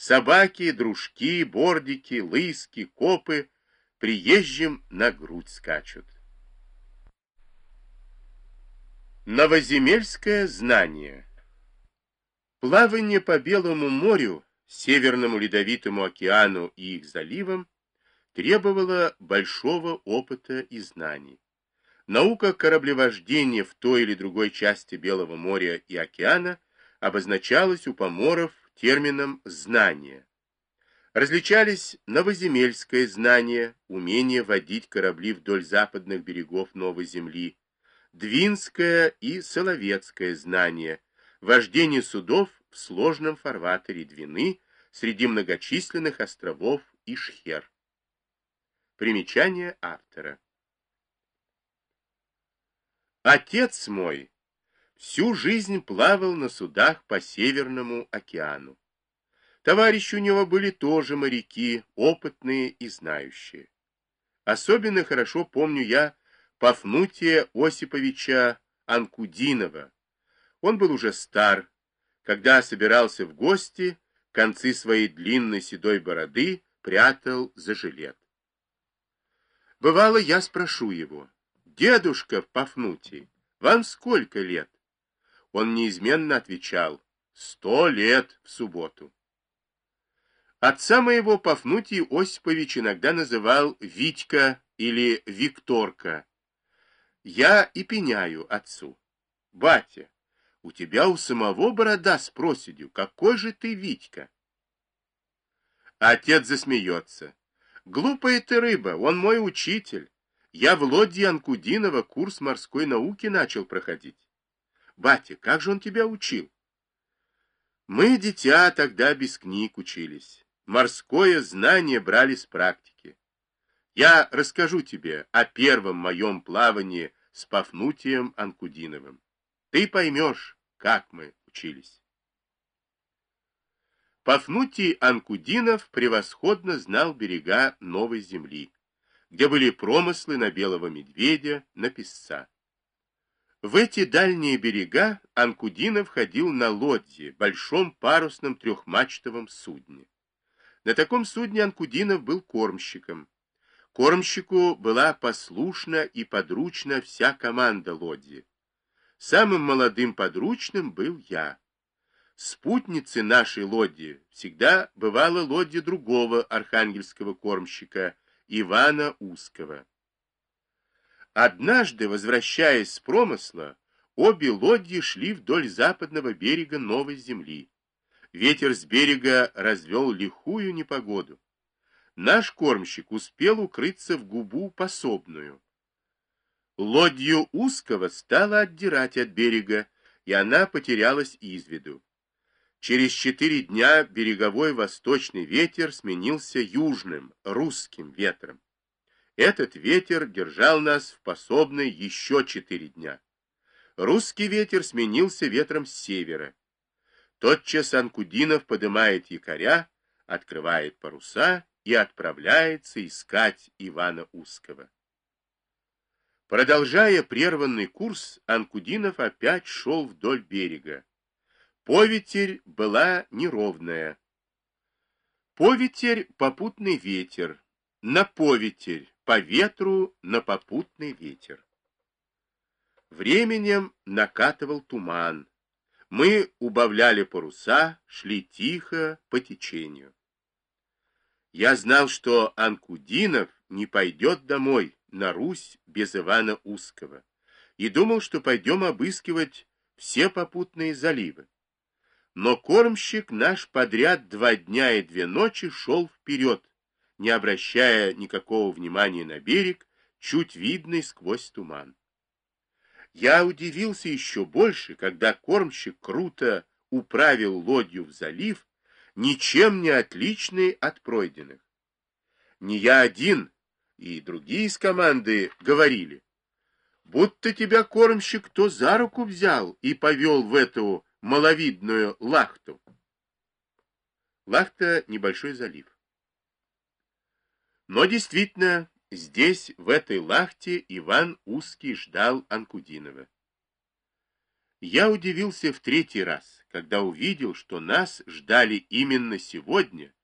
Собаки, дружки, бордики, лыски, копы приезжим на грудь скачут. Новоземельское знание. Плавание по Белому морю, Северному Ледовитому океану и их заливам требовало большого опыта и знаний. Наука кораблевождения в той или другой части Белого моря и океана обозначалась у поморов термином «знание». Различались новоземельское знание, умение водить корабли вдоль западных берегов Новой Земли, двинское и соловецкое знание, вождение судов в сложном фарватере Двины среди многочисленных островов Ишхер. Примечание автора. Отец мой всю жизнь плавал на судах по Северному океану. Товарищи у него были тоже моряки, опытные и знающие. Особенно хорошо помню я Пафнутия Осиповича Анкудинова. Он был уже стар, когда собирался в гости, концы своей длинной седой бороды прятал за жилет. Бывало, я спрошу его: «Дедушка Пафнутий, вам сколько лет?» Он неизменно отвечал: 100 лет в субботу. Отца моего Пафнутий Осипович иногда называл Витька или Викторка. Я и пеняю отцу: «Батя, у тебя у самого борода с проседью, какой же ты Витька?» Отец засмеется: «Глупая ты рыба, он мой учитель. Я в лодье Анкудинова курс морской науки начал проходить». «Батя, как же он тебя учил?» Мы, дитя, тогда без книг учились. Морское знание брали с практики. Я расскажу тебе о первом моем плавании с Пафнутием Анкудиновым. Ты поймешь, как мы учились. Пафнутий Анкудинов превосходно знал берега Новой Земли, где были промыслы на белого медведя, на песца. В эти дальние берега Анкудинов ходил на лодье, большом парусном трехмачтовом судне. На таком судне Анкудинов был кормщиком. Кормщику была послушна и подручна вся команда лодьи. Самым молодым подручным был я. Спутницей нашей лодьи всегда бывала лодья другого архангельского кормщика, Ивана Узкого. Однажды, возвращаясь с промысла, обе лодьи шли вдоль западного берега Новой Земли. Ветер с берега развел лихую непогоду. Наш кормщик успел укрыться в губу пособную. Лодью Узкого стало отдирать от берега, и она потерялась из виду. Через 4 дня береговой восточный ветер сменился южным, русским ветром. Этот ветер держал нас в пособной еще 4 дня. Русский ветер сменился ветром с севера. Тотчас Анкудинов подымает якоря, открывает паруса и отправляется искать Ивана Узкого. Продолжая прерванный курс, Анкудинов опять шел вдоль берега. Поветерь была неровная. Поветерь — попутный ветер. На поветерь — по ветру на попутный ветер. Временем накатывал туман. Мы убавляли паруса, шли тихо по течению. Я знал, что Анкудинов не пойдет домой, на Русь, без Ивана Узкого, и думал, что пойдем обыскивать все попутные заливы. Но кормщик наш подряд 2 дня и 2 ночи шел вперед, не обращая никакого внимания на берег, чуть видный сквозь туман. Я удивился еще больше, когда кормщик круто управил лодью в залив, ничем не отличный от пройденных. Не я один, и другие из команды говорили: будто тебя кормщик кто за руку взял и повел в эту маловидную лахту. Лахта — небольшой залив. Но действительно, здесь, в этой лахте, Иван Узкий ждал Анкудинова. Я удивился в третий раз, когда увидел, что нас ждали именно сегодня,